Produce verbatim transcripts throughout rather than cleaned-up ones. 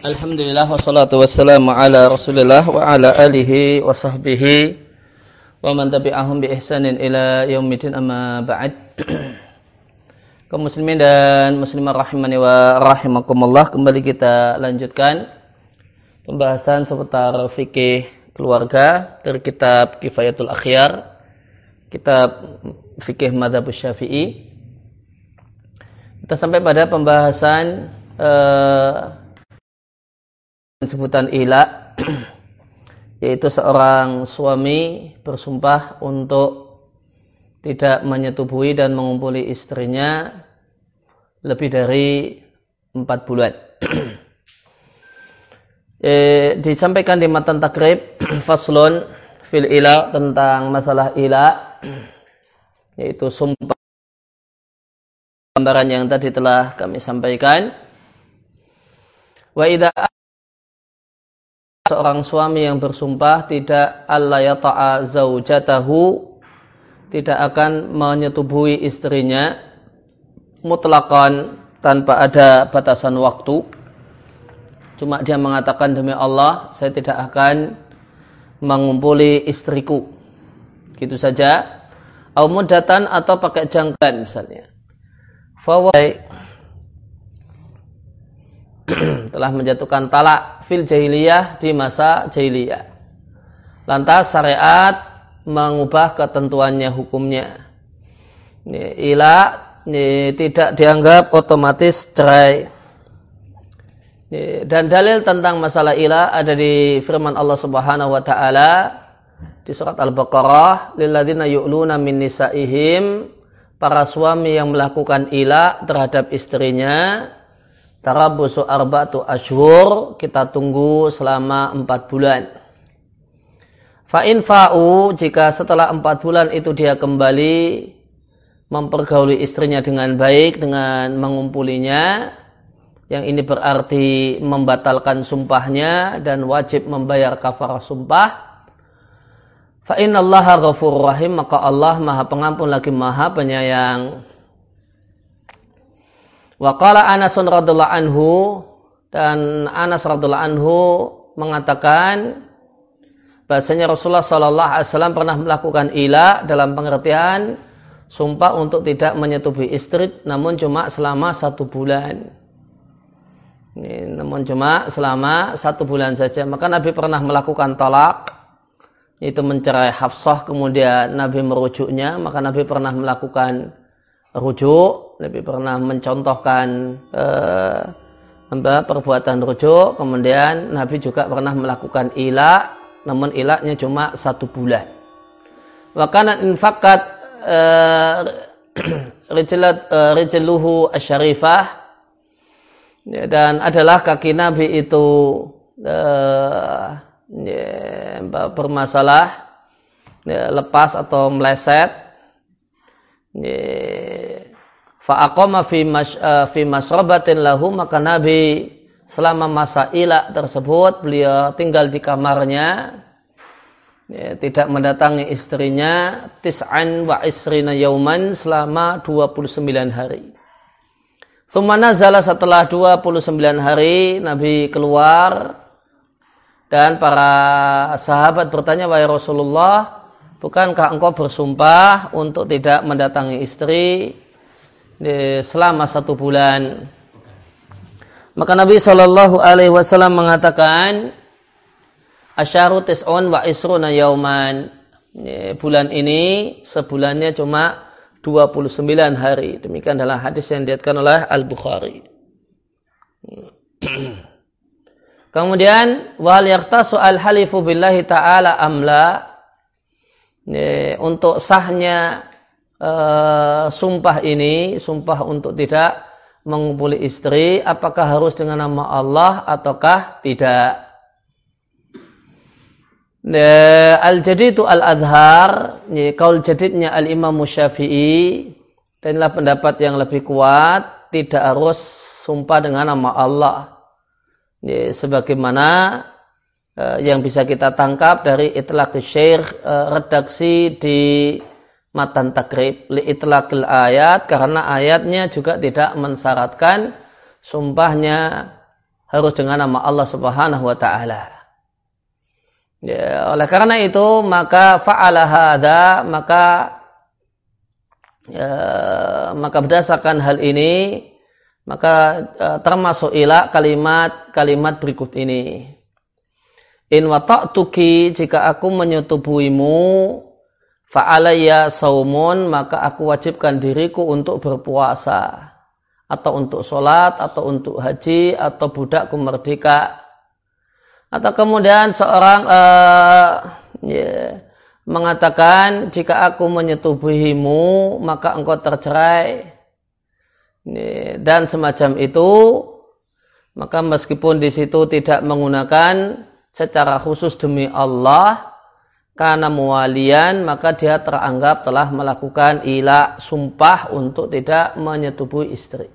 Alhamdulillah wassalatu wassalamu ala Rasulillah wa ala alihi wa sahbihi wa man tabi'ahum bi ihsanin ila yaumidin, amma ba'd. Kaum muslimin dan muslimah rahimani wa rahimakumullah, kembali kita lanjutkan pembahasan seputar fikih keluarga dari kitab Kifayatul Akhyar, kitab fikih Madzhab Syafi'i. Kita sampai pada pembahasan eh, sebutan ila, yaitu seorang suami bersumpah untuk tidak menyetubuhi dan mengumpuli istrinya lebih dari empat bulan. e, disampaikan di matan takrib faslun fil ila, tentang masalah ila, yaitu sumpah, gambaran yang tadi telah kami sampaikan. Wa idza seorang suami yang bersumpah tidak alla yata'a zaujatahu, tidak akan menyetubuhi istrinya mutlaqan, tanpa ada batasan waktu. Cuma dia mengatakan, demi Allah saya tidak akan mengumpuli istriku, gitu saja. Au muddatan, atau pakai jangkaan misalnya. Fawai telah menjatuhkan talak fil jahiliyah, di masa jahiliyah. Lantas syariat mengubah ketentuannya, hukumnya. Ini, ila ini, tidak dianggap otomatis cerai. Ini, dan dalil tentang masalah ila ada di firman Allah Subhanahu wa taala di surat Al-Baqarah, lilladzina yu'luna min nisaihim, para suami yang melakukan ila terhadap istrinya, tarabbusu arba'atu ashhur, kita tunggu selama empat bulan. Fa in fa'u, jika setelah empat bulan itu dia kembali mempergauli istrinya dengan baik, dengan mengumpulinya, yang ini berarti membatalkan sumpahnya dan wajib membayar kafarah sumpah. Fa innallaha ghafurur rahim, maka Allah Maha Pengampun lagi Maha Penyayang. Wa qala Anas radhiyallahu anhu, dan Anas radhiyallahu anhu mengatakan bahasanya Rasulullah sallallahu alaihi wasallam pernah melakukan ila dalam pengertian sumpah untuk tidak menyetubuhi istri, namun cuma selama satu bulan. Ini, namun cuma selama satu bulan saja. Maka Nabi pernah melakukan talak, yaitu mencerai Hafsah, kemudian Nabi merujuknya. Maka Nabi pernah melakukan rujuk, Nabi pernah mencontohkan eh, perbuatan rujuk. Kemudian Nabi juga pernah melakukan ila, namun ilaknya cuma satu bulan. Wa kana infakat eh, rijluhu asyarifah, ya, dan adalah kaki Nabi itu eh, ya, bermasalah, ya, lepas atau meleset. Fa'aqama fi mas fi masrabatin lahu, maka Nabi selama masa ila tersebut beliau tinggal di kamarnya, ya, tidak mendatangi istrinya, tis'an wa isrina yauman, selama dua puluh sembilan hari. Tsumma nazala, setelah dua puluh sembilan hari Nabi keluar, dan para sahabat bertanya, wahai Rasulullah, bukankah engkau bersumpah untuk tidak mendatangi istri selama satu bulan? Maka Nabi shallallahu alaihi wasallam mengatakan, asyaru tis'un wa isruna yauman, bulan ini sebulannya cuma dua puluh sembilan hari. Demikian adalah hadis yang diriwayatkan oleh Al-Bukhari. Kemudian wal yaqtasu al-halifu billahi ta'ala amla, untuk sahnya uh, sumpah ini, sumpah untuk tidak mengumpuli istri, apakah harus dengan nama Allah ataukah tidak? Al-jadidu al-azhar, kaul jadidnya al-imam Syafi'i, dan inilah pendapat yang lebih kuat, tidak harus sumpah dengan nama Allah, sebagaimana yang bisa kita tangkap dari itlaq syekh, redaksi di matan takrib, li itlaqil ayat, karena ayatnya juga tidak mensyaratkan sumpahnya harus dengan nama Allah Subhanahu wa taala. Ya, oleh karena itu maka fa'ala hadza, maka ya, maka berdasarkan hal ini maka uh, termasuk ila kalimat-kalimat berikut ini. In wata'tuki, jika aku menyetubuhimu, fa'alayya saumun, maka aku wajibkan diriku untuk berpuasa, atau untuk sholat, atau untuk haji, atau budakku merdeka. Atau kemudian seorang uh, yeah, mengatakan, jika aku menyetubuhimu, maka engkau tercerai. Dan semacam itu, maka meskipun di situ tidak menggunakan secara khusus demi Allah, karena muwalian, maka dia teranggap telah melakukan ila, sumpah untuk tidak menyetubuhi istri.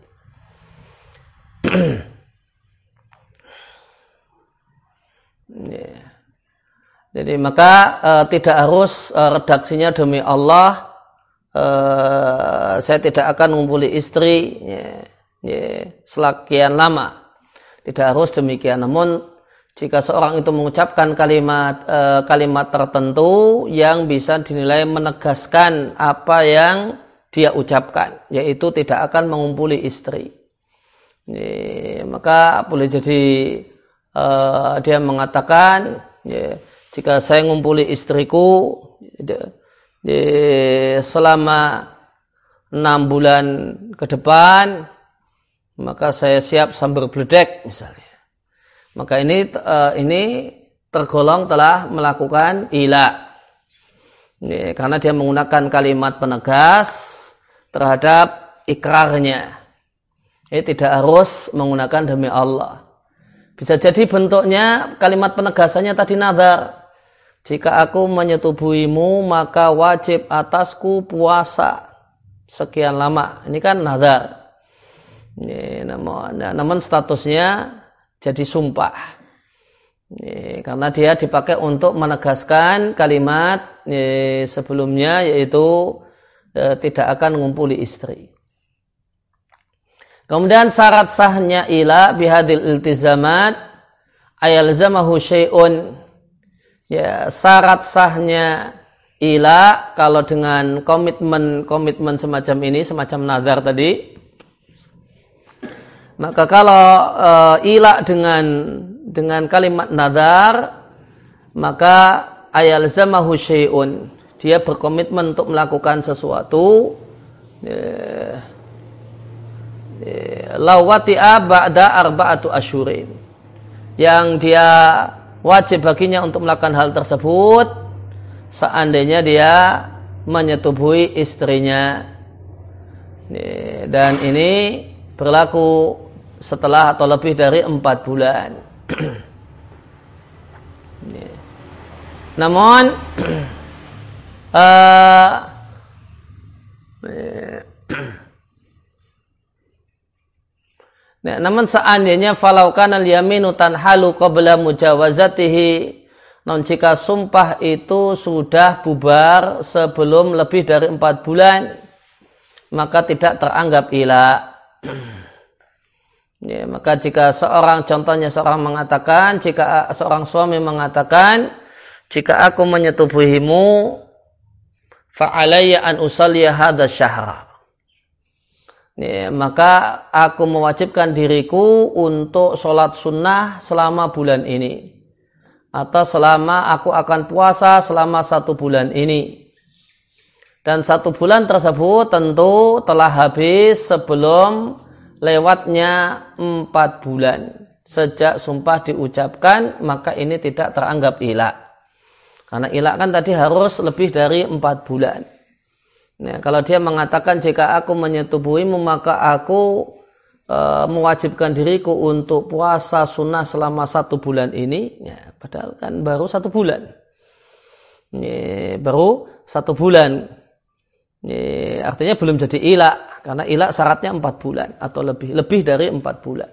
Jadi maka uh, tidak harus uh, redaksinya demi Allah. Uh, saya tidak akan mengumpuli istri ya, ya, selakian lama. Tidak harus demikian. Namun jika seorang itu mengucapkan kalimat uh, kalimat tertentu yang bisa dinilai menegaskan apa yang dia ucapkan, yaitu tidak akan mengumpuli istri, ya, maka boleh jadi uh, dia mengatakan, ya, jika saya mengumpuli istriku ya, Di, selama enam bulan ke depan, maka saya siap sambil bledek misalnya. Maka ini uh, ini tergolong telah melakukan ila. Ini, karena dia menggunakan kalimat penegas terhadap ikrarnya. Ini tidak harus menggunakan demi Allah. Bisa jadi bentuknya kalimat penegasannya tadi nazar. Jika aku menyetubuhimu, maka wajib atasku puasa sekian lama. Ini kan nazar. Ini, namun, namun statusnya jadi sumpah. Ini, karena dia dipakai untuk menegaskan kalimat ini, sebelumnya, yaitu e, tidak akan mengumpuli istri. Kemudian syarat sahnya ila bihadil iltizamat ayalzamahu syai'un. Ya, syarat sahnya ila kalau dengan komitmen-komitmen semacam ini, semacam nazar tadi, maka kalau e, ila dengan dengan kalimat nazar, maka ayalzamahu syai'un, dia berkomitmen untuk melakukan sesuatu, ya, ya, lawati'a ba'da arba'atu asyurin, yang dia wajib baginya untuk melakukan hal tersebut seandainya dia menyetubuhi istrinya. Dan ini berlaku setelah atau lebih dari empat bulan. Namun uh, Nah, namun seandainya falau kana al-yaminu tanhalu qabla mujawazatihi, non jika sumpah itu sudah bubar sebelum lebih dari empat bulan, maka tidak teranggap ila. Ya, maka jika seorang, contohnya seorang mengatakan, jika seorang suami mengatakan, jika aku menyetubuhimu, fa'alayya an usalliya hadha syahra. Ya, maka aku mewajibkan diriku untuk sholat sunnah selama bulan ini. Atau selama aku akan puasa selama satu bulan ini. Dan satu bulan tersebut tentu telah habis sebelum lewatnya empat bulan. Sejak sumpah diucapkan, maka ini tidak teranggap ilak. Karena ilak kan tadi harus lebih dari empat bulan. Nah, kalau dia mengatakan jika aku menyetubuhimu maka aku e, mewajibkan diriku untuk puasa sunnah selama satu bulan ini, ya, padahal kan baru satu bulan. Ini, baru satu bulan. Ini, artinya belum jadi ilak, karena ilak syaratnya empat bulan atau lebih, lebih dari empat bulan.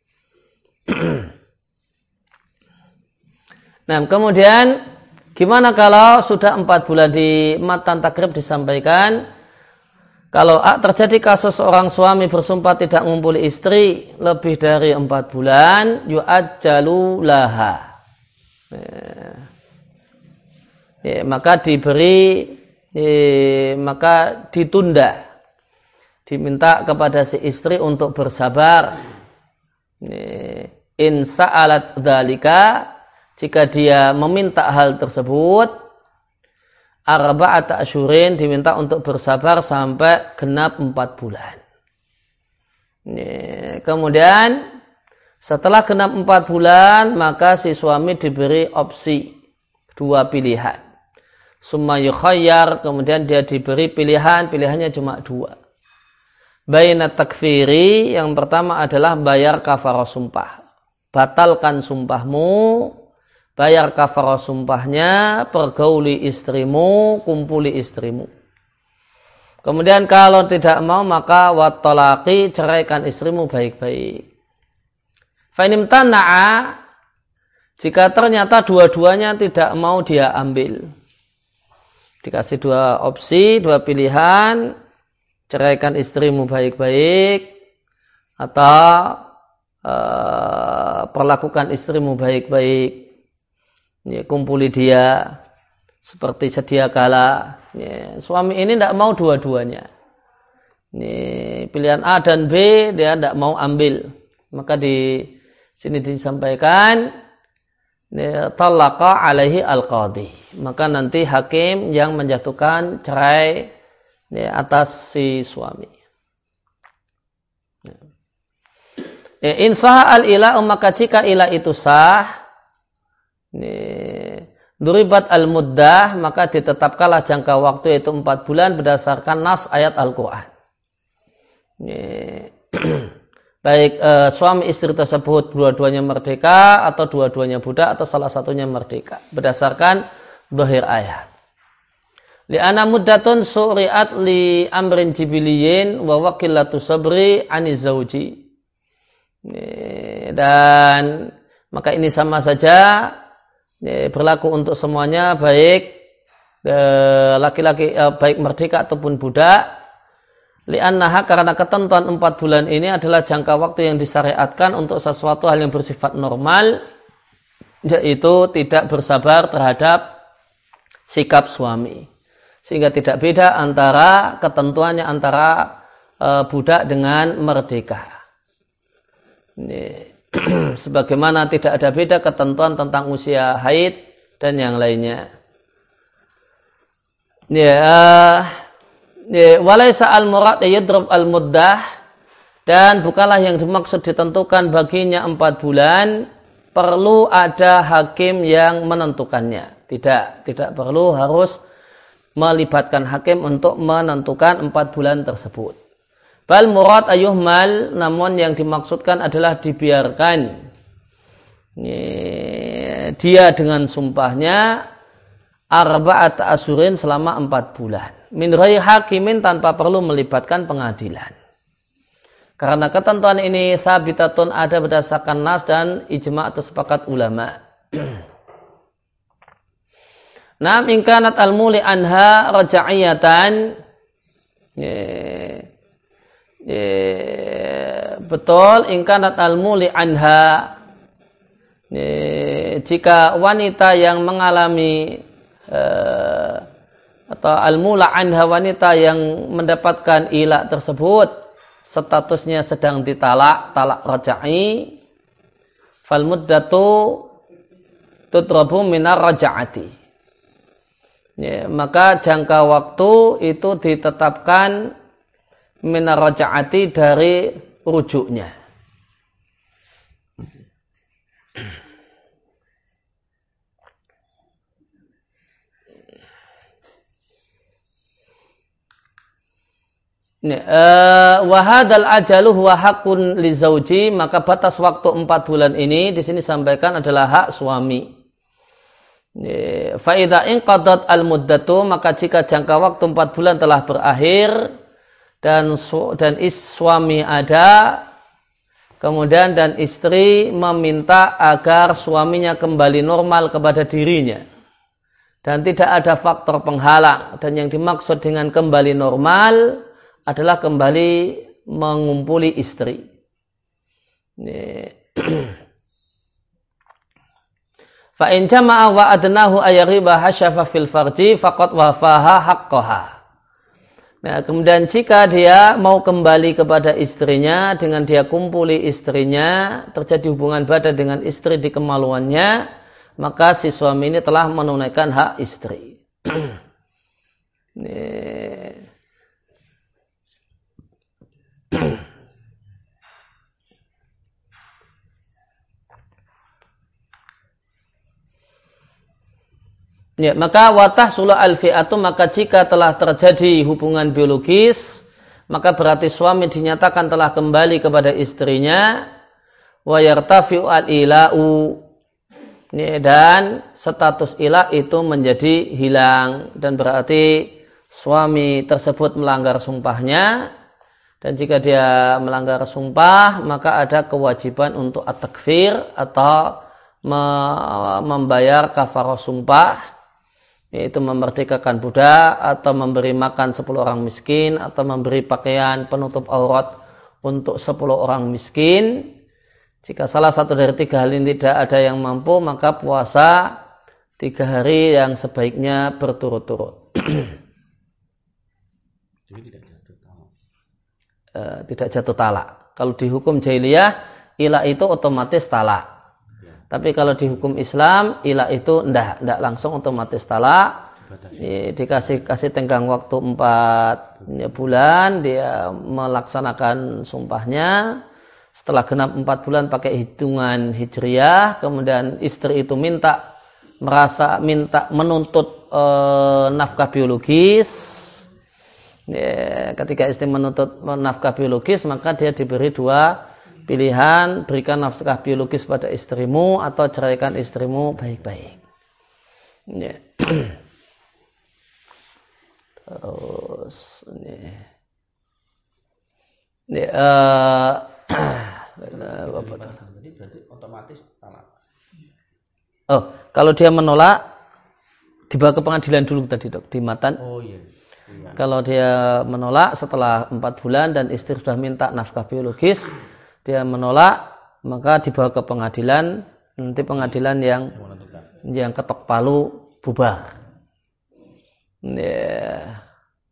Nah, kemudian gimana kalau sudah empat bulan? Di matan takrib disampaikan Kalau terjadi kasus seorang suami bersumpah tidak mengumpuli istri lebih dari empat bulan, yu'ajjalu laha. Ya. Ya, maka diberi, ya, maka ditunda. Diminta kepada si istri untuk bersabar. Ya. In sa'alat dzalika, jika dia meminta hal tersebut, arba'at asyurin, diminta untuk bersabar sampai genap empat bulan. Ini. Kemudian setelah genap empat bulan, maka si suami diberi opsi dua pilihan. Summa yukhayyar, kemudian dia diberi pilihan, pilihannya cuma dua. Baina takfiri, yang pertama adalah bayar kafarah sumpah. Batalkan sumpahmu, bayar kafarah sumpahnya, pergauli istrimu, kumpuli istrimu. Kemudian kalau tidak mau, maka wattolaki, ceraikan istrimu baik-baik. Fainim tana'a, jika ternyata dua-duanya tidak mau dia ambil. Dikasih dua opsi, dua pilihan, ceraikan istrimu baik-baik, atau uh, perlakukan istrimu baik-baik. Ya, kumpuli dia seperti sedia kala. Ya, suami ini tidak mau dua-duanya. Ini pilihan A dan B dia tidak mau ambil. Maka di sini disampaikan talaqa alaihi al-qadhi. Maka nanti hakim yang menjatuhkan cerai ya, atas si suami. Ya, in sah al-ilah, maka jika ilah itu sah, duribat al-muddah, maka ditetapkanlah jangka waktu yaitu empat bulan berdasarkan nas ayat Al-Quran. Baik e, suami istri tersebut dua-duanya merdeka atau dua-duanya budak atau salah satunya merdeka berdasarkan zahir ayat. Li'anna muddatun su'ri'at li amrin jibiliyin wa waqillatu sabri aniz zawji. Dan maka ini sama saja ya, berlaku untuk semuanya, baik laki-laki eh, baik merdeka ataupun budak. Li'annaha, karena ketentuan empat bulan ini adalah jangka waktu yang disyariatkan untuk sesuatu hal yang bersifat normal, yaitu tidak bersabar terhadap sikap suami. Sehingga tidak beda antara ketentuannya antara eh, budak dengan merdeka. Ini. Sebagaimana tidak ada beda ketentuan tentang usia haid dan yang lainnya. Ya, ya walaysa al-murad yadrib al-muddah, dan bukanlah yang dimaksud ditentukan baginya empat bulan perlu ada hakim yang menentukannya. Tidak, tidak perlu harus melibatkan hakim untuk menentukan empat bulan tersebut. Bal murad ayuhmal, namun yang dimaksudkan adalah dibiarkan dia dengan sumpahnya arba'at asyurin selama empat bulan. Min ghairi hakimin, tanpa perlu melibatkan pengadilan. Karena ketentuan ini sabitatun, ada berdasarkan nas dan ijma' atau sepakat ulama. Nam in kanat al-muli anha raja'iyatan. Ya, betul, ingkanat al-muli anha, ya, jika wanita yang mengalami uh, atau al-mula anha, wanita yang mendapatkan ilah tersebut statusnya sedang ditalak, talak raja'i, fal muddatu tudrabu minar raja'ati, ya, maka jangka waktu itu ditetapkan minar raja'ati, dari rujuknya. Wahadal ajaluh wa hakun li zauji, maka batas waktu empat bulan ini di sini sampaikan adalah hak suami. Fa idza inqadat al muddatu, maka jika jangka waktu empat bulan telah berakhir dan dan is suami ada, kemudian dan istri meminta agar suaminya kembali normal kepada dirinya dan tidak ada faktor penghalang, dan yang dimaksud dengan kembali normal adalah kembali mengumpuli istri. Fa in jama'a wa adnahu ayriba hasyafa fil farji faqad wafaha haqqaha. Nah, kemudian jika dia mau kembali kepada istrinya dengan dia kumpuli istrinya, terjadi hubungan badan dengan istri di kemaluannya, maka si suami ini telah menunaikan hak istri. Ya, maka watah sula al-fi'atu, maka jika telah terjadi hubungan biologis, maka berarti suami dinyatakan telah kembali kepada istrinya, wa yartafi'u al-ila'u, dan status ila itu menjadi hilang, dan berarti suami tersebut melanggar sumpahnya, dan jika dia melanggar sumpah, maka ada kewajiban untuk at-takfir atau membayar kafarah sumpah, yaitu memerdekakan budak atau memberi makan sepuluh orang miskin atau memberi pakaian penutup aurat untuk sepuluh orang miskin. Jika salah satu dari tiga hal ini tidak ada yang mampu, maka puasa tiga hari yang sebaiknya berturut-turut. Jadi tidak jatuh talak. E, tidak jatuh talak. Kalau di hukum jahiliyah, ila itu otomatis talak. Tapi kalau di hukum Islam, ilah itu ndak ndak langsung otomatis talak. Dikasih kasih tenggang waktu empat bulan, dia melaksanakan sumpahnya. Setelah genap empat bulan pakai hitungan hijriyah, kemudian istri itu minta merasa minta menuntut e, nafkah biologis. Ya, ketika istri menuntut nafkah biologis, maka dia diberi dua pilihan, berikan nafkah biologis pada istrimu atau ceraikan istrimu baik-baik. Ya. Terus ini. Ya, uh, jadi berarti otomatis talak. Oh, kalau dia menolak dibawa ke pengadilan dulu tadi, Dok, di matan. Oh iya. Iya. Kalau dia menolak setelah empat bulan dan istri sudah minta nafkah biologis, dia menolak, maka dibawa ke pengadilan, nanti pengadilan yang yang ketok palu bubar. Ya.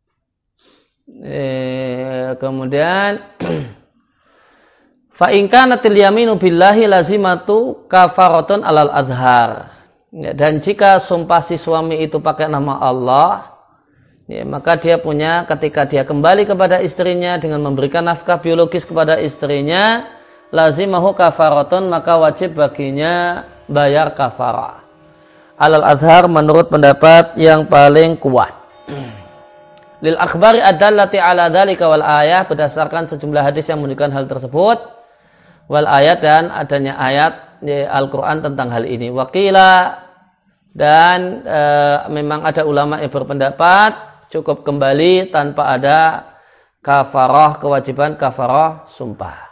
Ya. Kemudian fa in kanatil yaminu billahi lazimatu kafaratun alal azhar. Ya, dan jika sumpah si suami itu pakai nama Allah, ya, maka dia punya ketika dia kembali kepada istrinya dengan memberikan nafkah biologis kepada istrinya, lazimahu kafaratun, maka wajib baginya bayar kafarah. Alal azhar menurut pendapat yang paling kuat. Lil akhbari adallati ala dzalika wal ayah, berdasarkan sejumlah hadis yang menunjukkan hal tersebut, wal ayat, dan adanya ayat ya, Al-Qur'an tentang hal ini. Waqila, dan e, memang ada ulama yang berpendapat cukup kembali tanpa ada kafarah, kewajiban kafarah sumpah.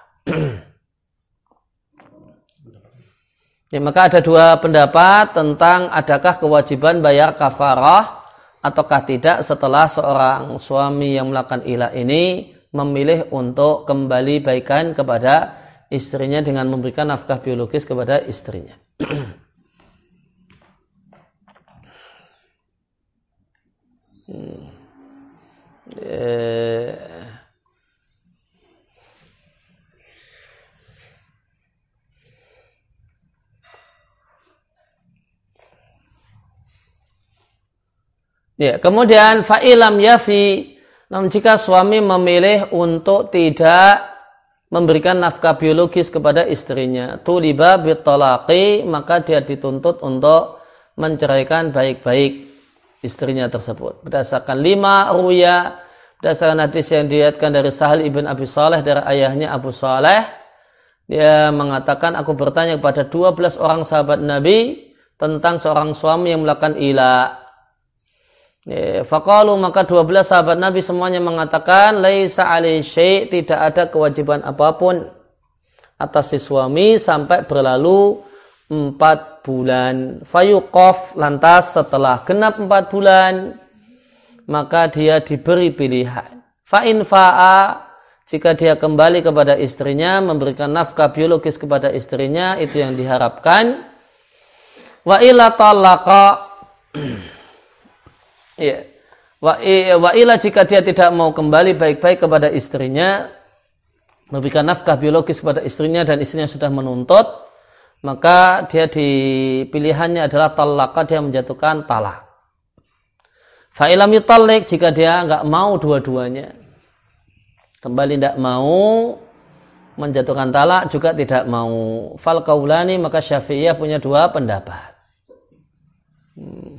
Ya, maka ada dua pendapat tentang adakah kewajiban bayar kafarah ataukah tidak setelah seorang suami yang melakukan ilah ini memilih untuk kembali baikan kepada istrinya dengan memberikan nafkah biologis kepada istrinya. Hmm. Eh. Ya, kemudian fa'ilam yafi, namun jika suami memilih untuk tidak memberikan nafkah biologis kepada istrinya, tuliba bitalaqi, maka dia dituntut untuk menceraikan baik-baik istrinya tersebut. Berdasarkan lima ruya, berdasarkan hadis yang diriwayatkan dari Sahal ibn Abi Saleh dari ayahnya Abu Saleh, dia mengatakan, aku bertanya kepada dua belas orang sahabat Nabi tentang seorang suami yang melakukan ilah. Faqalu, maka dua belas sahabat Nabi semuanya mengatakan, laisa alaihi syai', tidak ada kewajiban apapun atas si suami sampai berlalu empat bulan. Fayuqaf, lantas setelah genap empat bulan, maka dia diberi pilihan. Fa in fa'a, jika dia kembali kepada istrinya, memberikan nafkah biologis kepada istrinya, itu yang diharapkan. Wa ila talaqa, ya. Wa, wa ila, jika dia tidak mau kembali baik-baik kepada istrinya, memberikan nafkah biologis kepada istrinya dan istrinya sudah menuntut, maka dia di pilihannya adalah talaqa, dia menjatuhkan talak. Fa ilam yutallik, jika dia enggak mau dua-duanya, kembali tidak mau, menjatuhkan talak juga tidak mau, fal qaulani, maka Syafi'iyah punya dua pendapat. Hmm.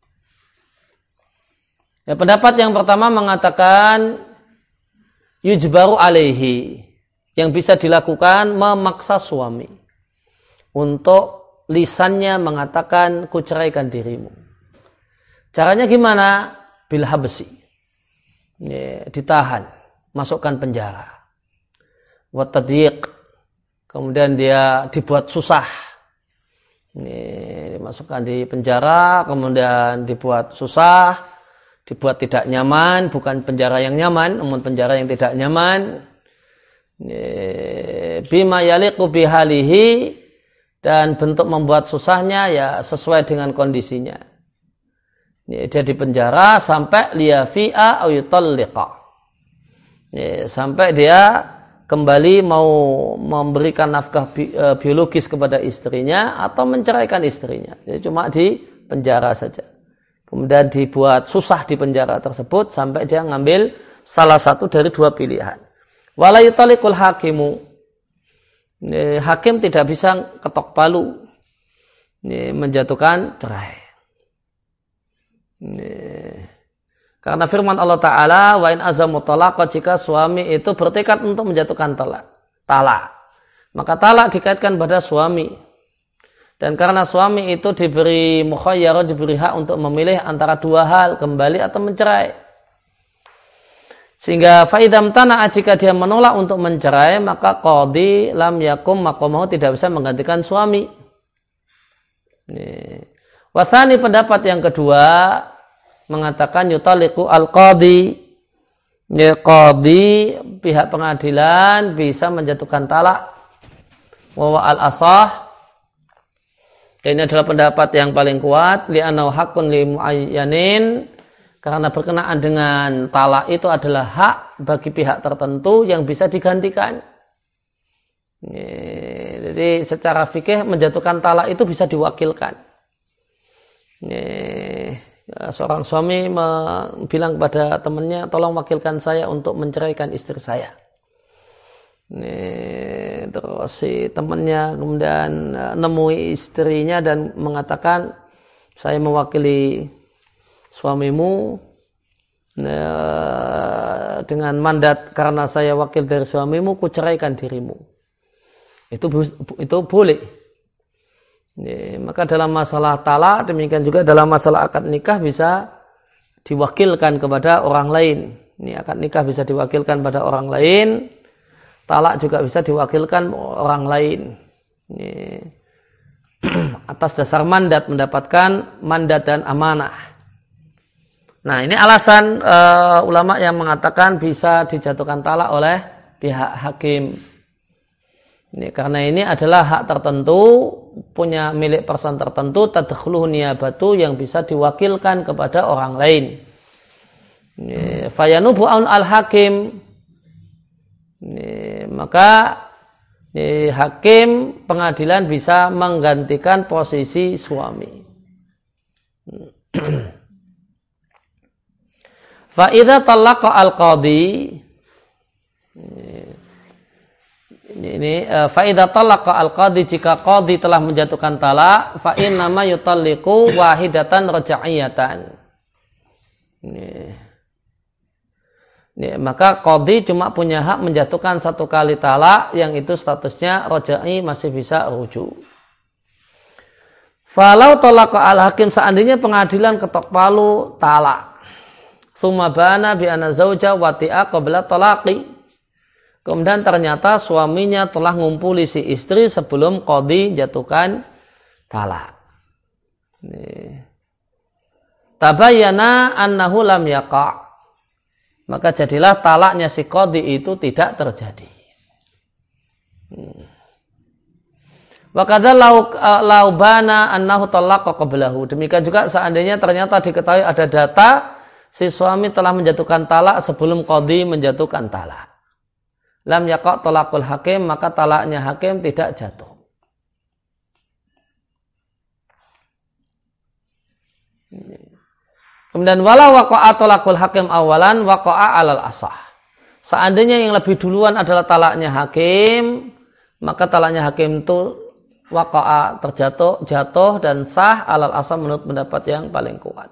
Ya, pendapat yang pertama mengatakan yujbaru alaihi, yang bisa dilakukan memaksa suami untuk lisannya mengatakan kuceraikan dirimu. Caranya gimana? Bil habsi, ya, ditahan, masukkan penjara. Wa tadyiq, kemudian dia dibuat susah. Ini dimasukkan di penjara, kemudian dibuat susah, dibuat tidak nyaman, bukan penjara yang nyaman, namun penjara yang tidak nyaman. Bima yaliqu bihalihi, dan bentuk membuat susahnya ya sesuai dengan kondisinya. Ini dia di penjara sampai liyafi'a aw yutalliqa. Sampai dia kembali mau memberikan nafkah bi, e, biologis kepada istrinya atau menceraikan istrinya. Jadi cuma di penjara saja. Kemudian dibuat susah di penjara tersebut sampai dia ngambil salah satu dari dua pilihan. Wala yutalikul hakimu. Ini, hakim tidak bisa ketok palu, ini, menjatuhkan cerai. Ini, karena firman Allah Ta'ala, wa in azamu talaqa, jika suami itu bertekad untuk menjatuhkan talak, talak, maka talak dikaitkan pada suami. Dan karena suami itu diberi mukhayyarah, diberi hak untuk memilih antara dua hal, kembali atau mencerai. Sehingga fa'idham tana'a, jika dia menolak untuk mencerai, maka qadhi lam yakum maqamahu, tidak bisa menggantikan suami. Wathani, pendapat yang kedua mengatakan yutaliqu al-qadhi, ya, qadhi, pihak pengadilan bisa menjatuhkan talak. Wa al-asah, dan ini adalah pendapat yang paling kuat, li'annahu haqqun li muayyanin, karena berkenaan dengan talak itu adalah hak bagi pihak tertentu yang bisa digantikan. Ya, jadi secara fikih menjatuhkan talak itu bisa diwakilkan. Ya, seorang suami bilang kepada temannya, tolong wakilkan saya untuk menceraikan istri saya. Ini, terus si temannya kemudian nemui istrinya dan mengatakan, saya mewakili suamimu dengan mandat, karena saya wakil dari suamimu, kuceraikan dirimu. Itu itu boleh. Ya, maka dalam masalah talak, demikian juga dalam masalah akad nikah bisa diwakilkan kepada orang lain. Ini akad nikah bisa diwakilkan pada orang lain, talak juga bisa diwakilkan orang lain. Ini, atas dasar mandat, mendapatkan mandat dan amanah. Nah, ini alasan uh, ulama yang mengatakan bisa dijatuhkan talak oleh pihak hakim. Ini, karena ini adalah hak tertentu, punya milik person tertentu, tadkhuluhu niyabatu, yang bisa diwakilkan kepada orang lain. Fayanubu an al-hakim, ini, maka ini, hakim pengadilan bisa menggantikan posisi suami. Fa idza talaqa al-qadhi, ini fa idza talaqa al-qadhi, jika qadhi telah menjatuhkan talak, fa inna ma yutalliqu wahidatan raj'iyatan. Ini, ini, maka qadhi cuma punya hak menjatuhkan satu kali talak, yang itu statusnya raj'i, masih bisa rujuk. Falau talaqa al-hakim, seandainya pengadilan ketok palu talak, summa bana bi anna zauja wati'a qabla talaqi, kemudian ternyata suaminya telah ngumpuli si istri sebelum qadhi jatuhkan talak. Tabayyana annahu lam yaqa'. maka jadilah talaknya si qadhi itu tidak terjadi. Hmm. Wa kadza lau laubana annahu talaqa qablahu. Demikian juga seandainya ternyata diketahui ada data si suami telah menjatuhkan talak sebelum qadhi menjatuhkan talak. Lam yaqa talaqul hakim, maka talaknya hakim tidak jatuh. Kemudian wala waqa'a talaqul hakim awalan waqa'a 'alal asah. Seandainya yang lebih duluan adalah talaknya hakim, maka talaknya hakim itu waqa'a terjatuh, jatuh dan sah 'alal asah menurut pendapat yang paling kuat.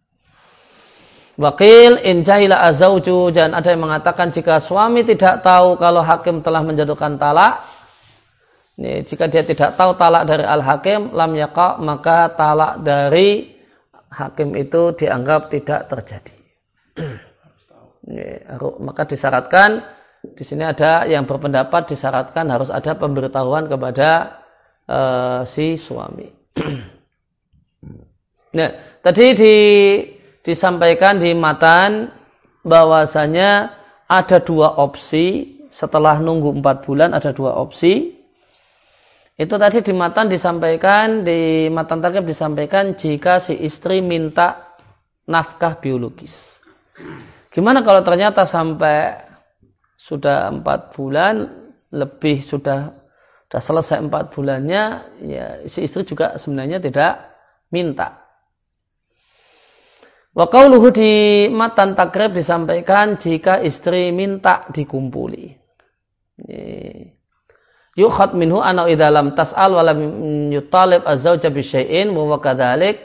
Waqil in jahila azauju, dan ada yang mengatakan jika suami tidak tahu kalau hakim telah menjatuhkan talak, ini, jika dia tidak tahu talak dari al-hakim, lam yaqa, maka talak dari hakim itu dianggap tidak terjadi. Ini, maka disyaratkan di sini ada yang berpendapat disyaratkan harus ada pemberitahuan kepada uh, si suami. Nah, tadi di disampaikan di matan bahwasanya ada dua opsi setelah nunggu empat bulan, ada dua opsi. Itu tadi di matan disampaikan, di matan targhib disampaikan jika si istri minta nafkah biologis. Gimana kalau ternyata sampai sudah empat bulan lebih, sudah sudah selesai empat bulannya, ya si istri juga sebenarnya tidak minta. Wa qauluhu, di matan takrib disampaikan jika istri minta dikumpuli. Yukhad minhu anna idza lam tas'al wa lam yutalib az-zawja bi syai'in wa kadzalik,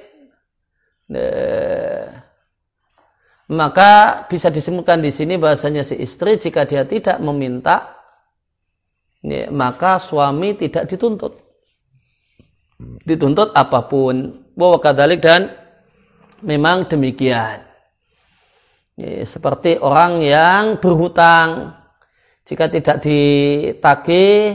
maka bisa disimpulkan di sini bahasanya si istri jika dia tidak meminta, maka suami tidak dituntut. Dituntut apapun. Wa kadzalik, dan memang demikian. Ya, seperti orang yang berhutang, jika tidak ditagih,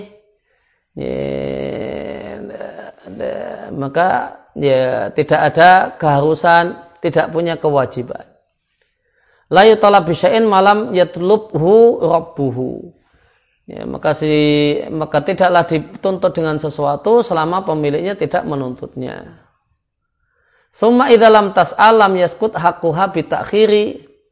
ya, maka ya tidak ada keharusan, tidak punya kewajiban. La yutalab bisya'in malam yatlubhu rabbuhu. Ya, maka si maka tidaklah dituntut dengan sesuatu selama pemiliknya tidak menuntutnya. Summa idza lam tas'al lam yaskut haqquha bi ta'khiri.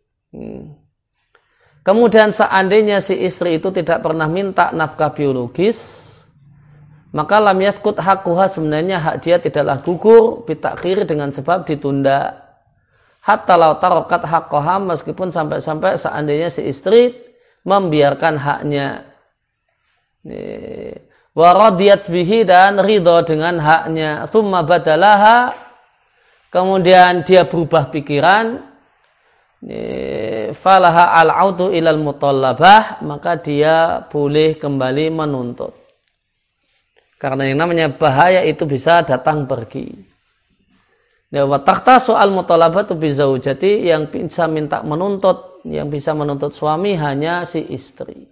Kemudian seandainya si istri itu tidak pernah minta nafkah biologis, maka lam yaskut haqquha, sebenarnya hak dia tidaklah gugur bi ta'khiri, dengan sebab ditunda. Hatta law tarakat haqqaha, meskipun sampai-sampai seandainya si istri membiarkan haknya. Wa radiyat bihi, dan ridha dengan haknya. Summa badalaha, kemudian dia berubah pikiran, falaha al-audu ilal mutallabah, maka dia boleh kembali menuntut. Karena yang namanya bahaya itu bisa datang pergi. Wa takhtasu al-mutallabatu bi zaujati, yang bisa minta menuntut, yang bisa menuntut suami hanya si istri.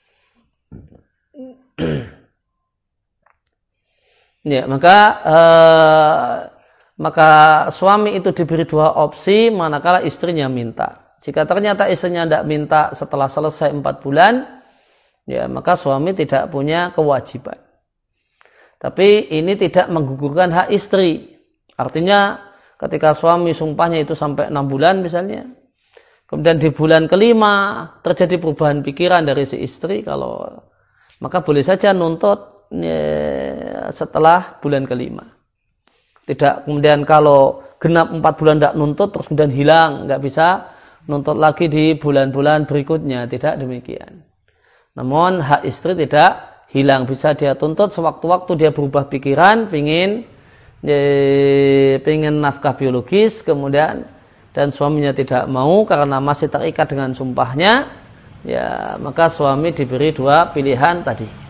Ya, maka uh, maka suami itu diberi dua opsi manakala istrinya minta. Jika ternyata istrinya tidak minta setelah selesai empat bulan, ya maka suami tidak punya kewajiban. Tapi ini tidak menggugurkan hak istri. Artinya ketika suami sumpahnya itu sampai enam bulan misalnya, kemudian di bulan kelima terjadi perubahan pikiran dari si istri, kalau maka boleh saja nuntut ya, setelah bulan kelima. Tidak kemudian kalau genap empat bulan tidak nuntut terus kemudian hilang, nggak bisa nuntut lagi di bulan-bulan berikutnya, tidak demikian. Namun hak istri tidak hilang, bisa dia tuntut sewaktu-waktu dia berubah pikiran, pingin eh, pingin nafkah biologis, kemudian dan suaminya tidak mau karena masih terikat dengan sumpahnya, ya maka suami diberi dua pilihan tadi.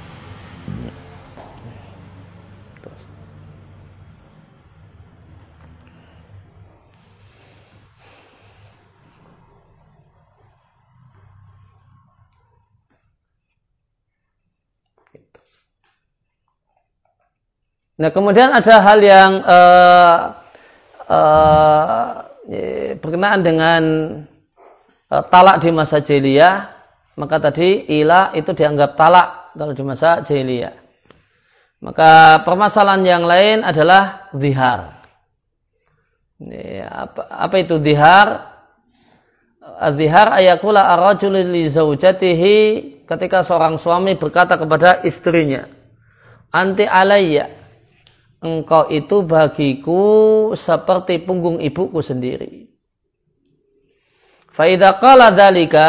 Nah, kemudian ada hal yang uh, uh, berkenaan dengan talak di masa jahiliyah, maka tadi ila itu dianggap talak kalau di masa jahiliyah. Maka permasalahan yang lain adalah zihar. Ini, apa, apa itu zihar? Az-zihar ayakula ar-rajul li zaujatihi, ketika seorang suami berkata kepada istrinya, anti alayya, engkau itu bagiku seperti punggung ibuku sendiri. Fa idza qala dzalika,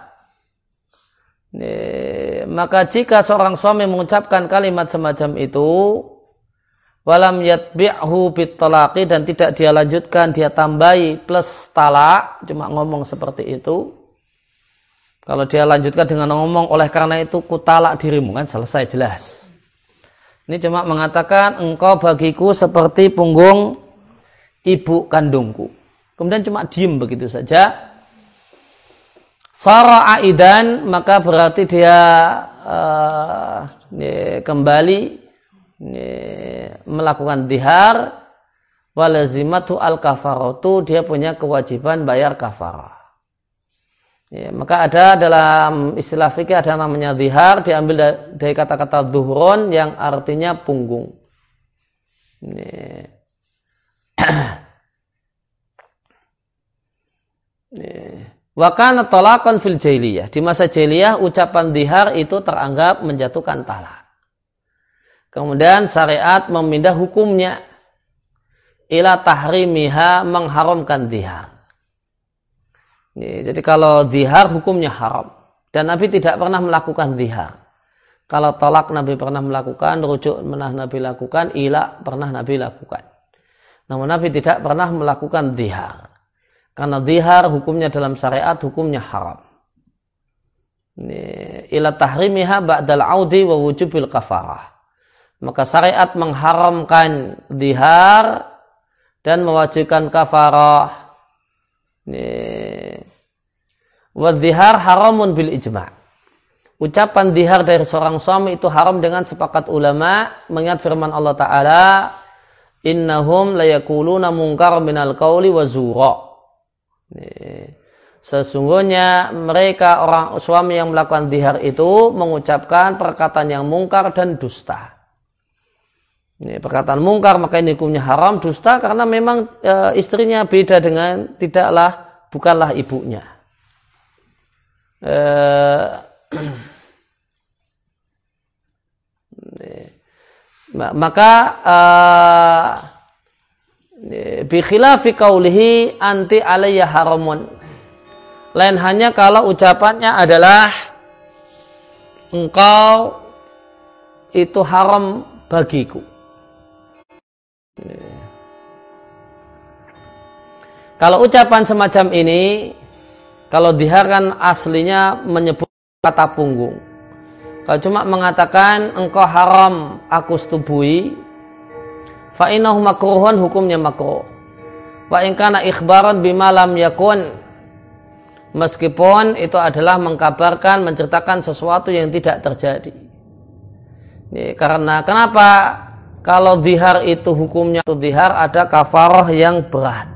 maka jika seorang suami mengucapkan kalimat semacam itu, walam yatbi'hu bit talaqi, dan tidak dia lanjutkan, dia tambahi plus talak, cuma ngomong seperti itu. Kalau dia lanjutkan dengan ngomong, oleh karena itu ku talak dirimu, kan selesai jelas. Ini cuma mengatakan engkau bagiku seperti punggung ibu kandungku. Kemudian cuma diem begitu saja. Sara aidan, maka berarti dia uh, kembali melakukan zihar, walazimatu al-kafaratu, dia punya kewajiban bayar kafarah. Ya, maka ada dalam istilah fikih ada namanya zihar, diambil dari kata-kata zuhrun yang artinya punggung. Ini. Wa kana talaqan fil jahiliyah. Di masa jahiliyah ucapan zihar itu teranggap menjatuhkan talak. Kemudian syariat memindah hukumnya ila tahrimiha, mengharamkan zihar. Jadi kalau zihar hukumnya haram, dan Nabi tidak pernah melakukan zihar. Kalau talak Nabi pernah melakukan, rujuk pernah Nabi lakukan, ila pernah Nabi lakukan. Namun Nabi tidak pernah melakukan zihar. Karena zihar hukumnya dalam syariat hukumnya haram. Ila tahrimiha ba'dal audi wa wujubil kafarah. Maka syariat mengharamkan zihar dan mewajibkan kafarah. Wa zihar haramun bil ijma'. Ucapan zihar dari seorang suami itu haram dengan sepakat ulama, mengingat firman Allah Ta'ala, innahum layakuluna munkar minal qawli wa zura. Sesungguhnya mereka orang suami yang melakukan zihar itu mengucapkan perkataan yang mungkar dan dusta. Ini perkataan mungkar, maka ini hukumnya haram. Dusta karena memang e, istrinya beda dengan, tidaklah, bukanlah ibunya. E, maka e, bi khilafi qaulihi anti alayya haramun. Lain hanya kalau ucapannya adalah engkau itu haram bagiku. Kalau ucapan semacam ini, kalau zihar kan aslinya menyebut kata punggung. Kalau cuma mengatakan engkau haram aku setubui, fa innahu makruhun, hukumnya makruh. Wa in kana ikhbaran bima lam yakun, meskipun itu adalah mengkabarkan, menceritakan sesuatu yang tidak terjadi. Ini karena kenapa? Kalau zihar itu hukumnya itu zihar ada kafarah yang berat.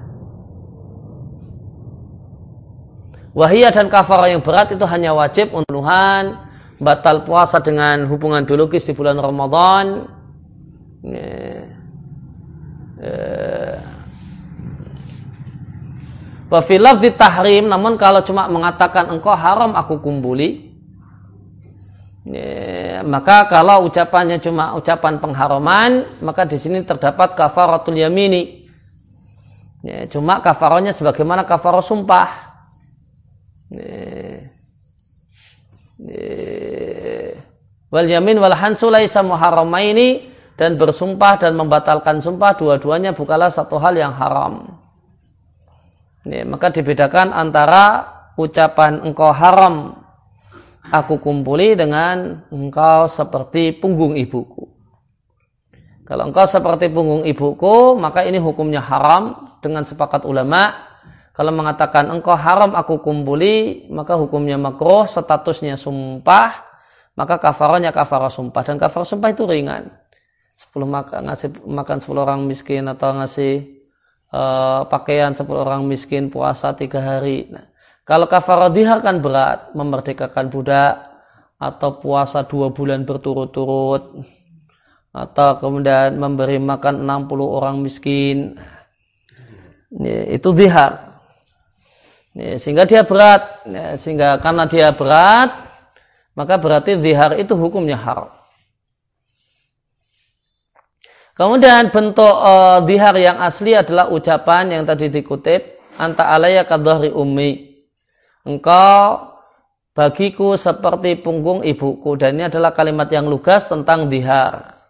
Wahiyah, dan kafarah yang berat itu hanya wajib untuk Tuhan, batal puasa dengan hubungan biologis di bulan Ramadan. Wa fi lafzi tahrim, namun kalau cuma mengatakan engkau haram aku kumpuli, ya, maka kalau ucapannya cuma ucapan pengharaman, maka di sini terdapat kafaratul yamini. Ya, cuma kafarahnya sebagaimana kafarah sumpah. Ya, ya, wal yamin wal hansu laisa muharramaini, dan bersumpah dan membatalkan sumpah dua-duanya bukanlah satu hal yang haram. Ya, maka dibedakan antara ucapan engkau haram aku kumpuli dengan engkau seperti punggung ibuku. Kalau engkau seperti punggung ibuku, maka ini hukumnya haram dengan sepakat ulama. Kalau mengatakan engkau haram aku kumpuli, maka hukumnya makruh, statusnya sumpah, maka kafarahnya kafarah sumpah. Dan kafarah sumpah itu ringan. sepuluh makan, ngasih makan sepuluh orang miskin, atau ngasih uh, pakaian sepuluh orang miskin, puasa tiga hari. Nah, Kalau kafarah dhihar kan berat, memerdekakan budak atau puasa dua bulan berturut-turut atau kemudian memberi makan enam puluh orang miskin. Itu dhihar. Sehingga dia berat, sehingga karena dia berat, maka berarti dhihar itu hukumnya haram. Kemudian bentuk uh, dhihar yang asli adalah ucapan yang tadi dikutip, anta alayya kadhari ummi. Engkau bagiku seperti punggung ibuku. Dan ini adalah kalimat yang lugas tentang dhihar.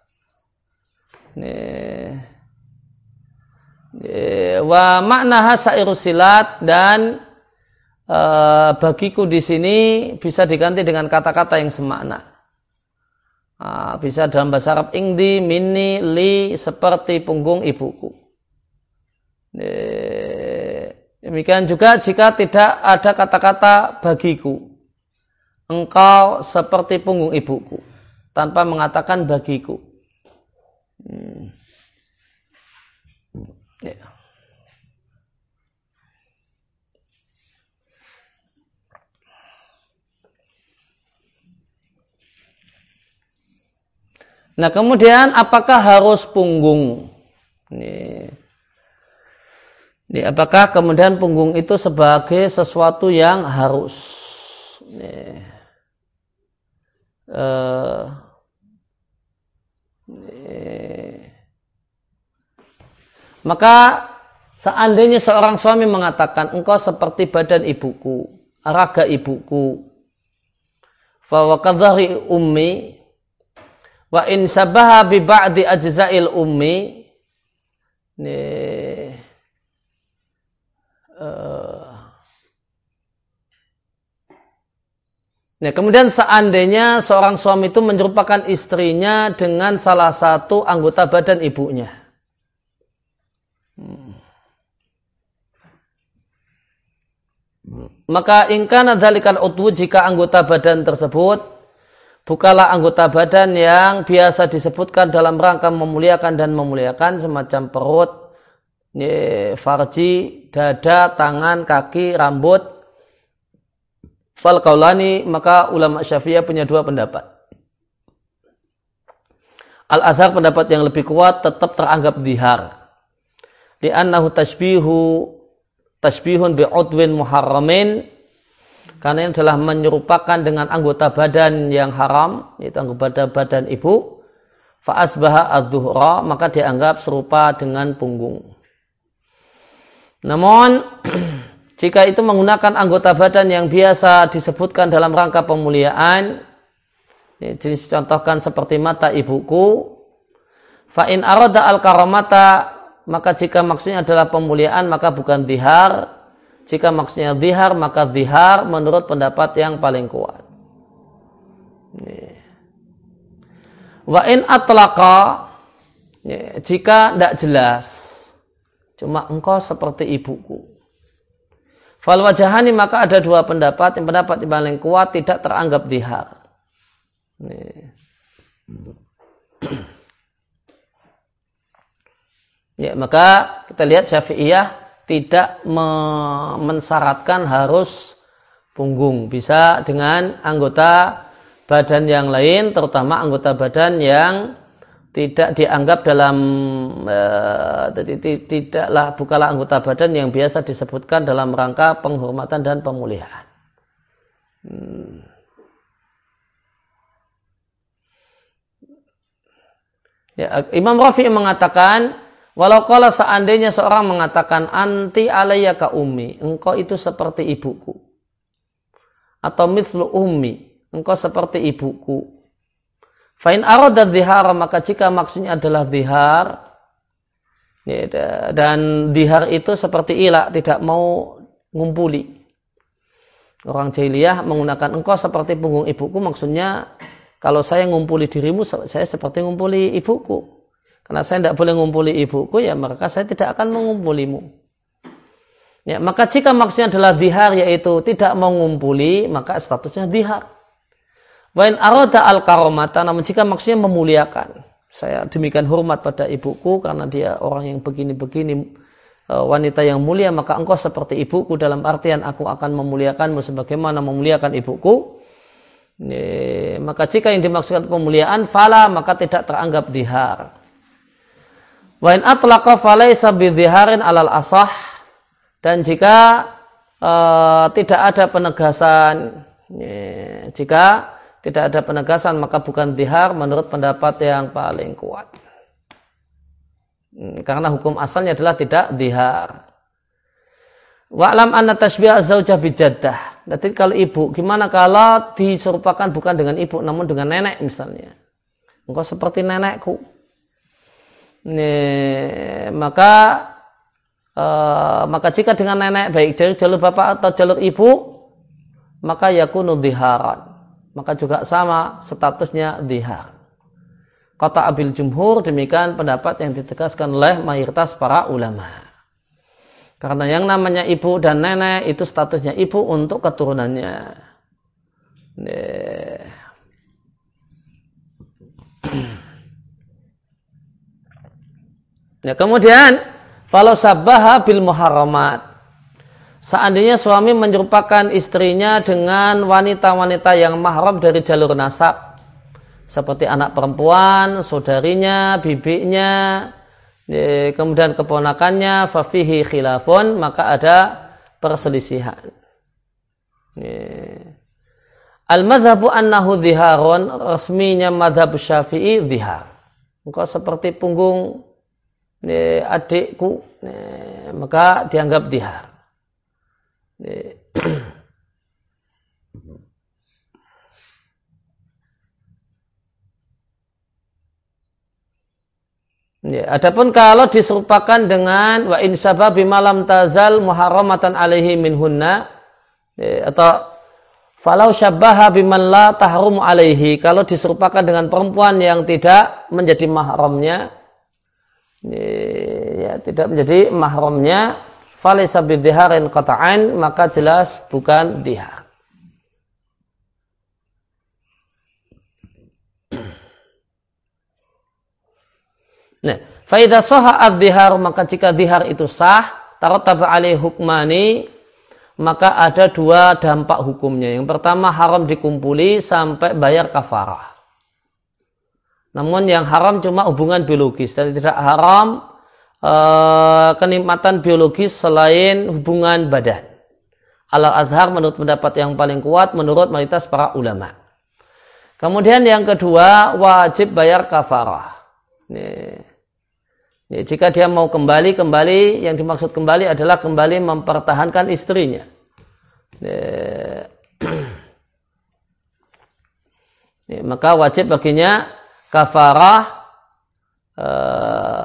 Wa maknaha sairus silat, dan uh, bagiku di sini bisa diganti dengan kata-kata yang semakna. Uh, bisa dalam bahasa Arab ingdi, minni, li, seperti punggung ibuku. Demikian juga jika tidak ada kata-kata bagiku, engkau seperti punggung ibuku, tanpa mengatakan bagiku. Hmm. Ya. Nah, kemudian apakah harus punggung? Ini, ini apakah kemudian punggung itu sebagai sesuatu yang harus? Ini, uh, ini. Maka seandainya seorang suami mengatakan engkau seperti badan ibuku, raga ibuku, fa wa kadhari ummi, wa in sabaha bi ba'di ajza'il ummi, ini, uh, nah, kemudian seandainya seorang suami itu menyerupakan istrinya dengan salah satu anggota badan ibunya, hmm. maka in kana dzalikal udwu, jika anggota badan tersebut bukalah anggota badan yang biasa disebutkan dalam rangka memuliakan dan memuliakan, semacam perut, farji, dada, tangan, kaki, rambut. Fal qaulani, maka ulama Syafi'iyah punya dua pendapat. Al-azhar, pendapat yang lebih kuat, tetap teranggap dhihar. Li'annahu tashbihu tashbihun bi'udwin muharramin, karena ini adalah menyerupakan dengan anggota badan yang haram, yaitu anggota badan ibu. Fa'asbaha adzuhra, maka dianggap serupa dengan punggung. Namun jika itu menggunakan anggota badan yang biasa disebutkan dalam rangka pemuliaan, ini dicontohkan seperti mata ibuku, fa'in arada al-karamata, maka jika maksudnya adalah pemuliaan, maka bukan dhihar. Jika maksudnya dhihar, maka dhihar menurut pendapat yang paling kuat. Wa in atlaqa, jika tidak jelas, cuma engkau seperti ibuku. Fal wajahani, maka ada dua pendapat. Yang pendapat yang paling kuat tidak teranggap dhihar. Ya, maka kita lihat Syafi'iyah tidak mensyaratkan harus punggung. Bisa dengan anggota badan yang lain, terutama anggota badan yang tidak dianggap dalam uh, tidaklah bukanlah anggota badan yang biasa disebutkan dalam rangka penghormatan dan pemuliaan. Hmm. Ya, Imam Rafi'i mengatakan, walau kala seandainya seorang mengatakan anti alayya ka ummi, engkau itu seperti ibuku, atau mithlu ummi, engkau seperti ibuku. Fa in arada dhihar, maka jika maksudnya adalah dhihar, dan dhihar itu seperti ilah, tidak mau ngumpuli. Orang jahiliyah menggunakan engkau seperti punggung ibuku, maksudnya kalau saya ngumpuli dirimu, saya seperti ngumpuli ibuku. Karena saya tidak boleh ngumpuli ibuku, ya maka saya tidak akan mengumpulimu. Ya, maka jika maksudnya adalah dhihar, yaitu tidak mengumpuli, maka statusnya dhihar. Wa in arada al-karamata, namun jika maksudnya memuliakan, saya demikian hormat pada ibuku karena dia orang yang begini-begini, wanita yang mulia, maka engkau seperti ibuku, dalam artian aku akan memuliakanmu sebagaimana memuliakan ibuku. Ini, maka jika yang dimaksudkan pemuliaan fala, maka tidak teranggap dihar. Wa in atlaqa falaysa bidhiharin alal asah, dan jika uh, tidak ada penegasan, ini, jika tidak ada penegasan maka bukan dihar menurut pendapat yang paling kuat. Karena hukum asalnya adalah tidak dihar. Wa'lam anna tashbih az-zawjah bijaddah. Jadi kalau ibu, gimana kalau diserupakan bukan dengan ibu namun dengan nenek misalnya? Engkau seperti nenekku. Nih, maka uh, maka jika dengan nenek baik dari jalur bapak atau jalur ibu, maka yakunu dhiharan. Maka juga sama statusnya dhihar. Kata Abil Jumhur, demikian pendapat yang ditegaskan oleh mayoritas para ulama. Karena yang namanya ibu dan nenek itu statusnya ibu untuk keturunannya. Ya, kemudian falau sabbaha bil muharramat. Seandainya suami menyerupakan istrinya dengan wanita-wanita yang mahram dari jalur nasab, seperti anak perempuan, saudarinya, bibinya, kemudian keponakannya, fafihi khilafun, maka ada perselisihan. Al-madhabu annahu dhiharun, resminya madhab Syafi'i dhihar. Engkau seperti punggung adikku, maka dianggap dhihar. Ya, adapun kalau diserupakan dengan wa in sababi malam tazal muharramatan alaihi minhunna, ya, atau falau syabbaha biman la tahrum alaihi, kalau diserupakan dengan perempuan yang tidak menjadi mahramnya, ya, ya, tidak menjadi mahramnya, falaysa bidhiharin qata'an, maka jelas bukan dhihar. Nah, fa idza sahha ad-dhihar, maka jika dhihar itu sah, tarattaba alaihi hukmani, maka ada dua dampak hukumnya. Yang pertama, haram dikumpuli sampai bayar kafarah. Namun yang haram cuma hubungan biologis, dan tidak haram e, kenikmatan biologis selain hubungan badan. Al-azhar menurut pendapat yang paling kuat menurut mayoritas para ulama. Kemudian yang kedua, wajib bayar kafarah. Nih. Ya, jika dia mau kembali, kembali yang dimaksud kembali adalah kembali mempertahankan istrinya. Ya. Ya, maka wajib baginya kafarah. Uh,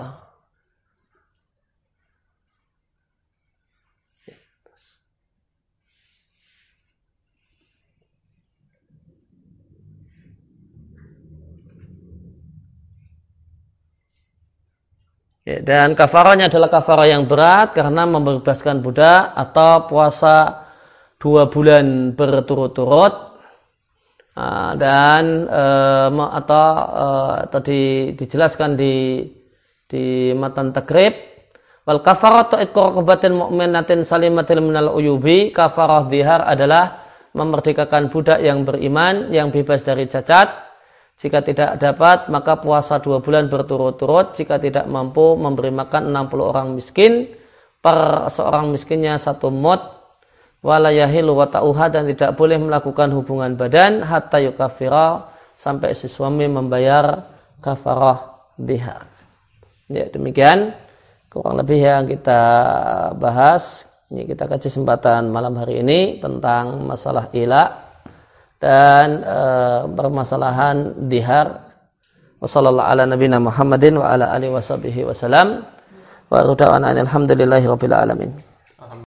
Ya, dan kafarahnya adalah kafarah yang berat karena membebaskan budak atau puasa dua bulan berturut-turut, dan atau tadi dijelaskan di di matan takrib, wal kafaratu itqu raqabatin mu'minatin salimatin minal uyubi. Kafarah dhihar adalah memerdekakan budak yang beriman yang bebas dari cacat. Jika tidak dapat, maka puasa dua bulan berturut-turut. Jika tidak mampu, memberi makan enam puluh orang miskin. Per seorang miskinnya satu mud. Wala yahilu wa ta'uha, dan tidak boleh melakukan hubungan badan. Hatta yukafira, sampai si suami membayar kafarah dhihar. Ya, demikian kurang lebih yang kita bahas. Ini kita kaji kesempatan malam hari ini tentang masalah ila dan e, permasalahan dhihar. Wassallallahu ala nabiyina Muhammadin wa ala alihi washabihi wasallam. Wa ruda'ana alhamdulillahi rabbil alamin.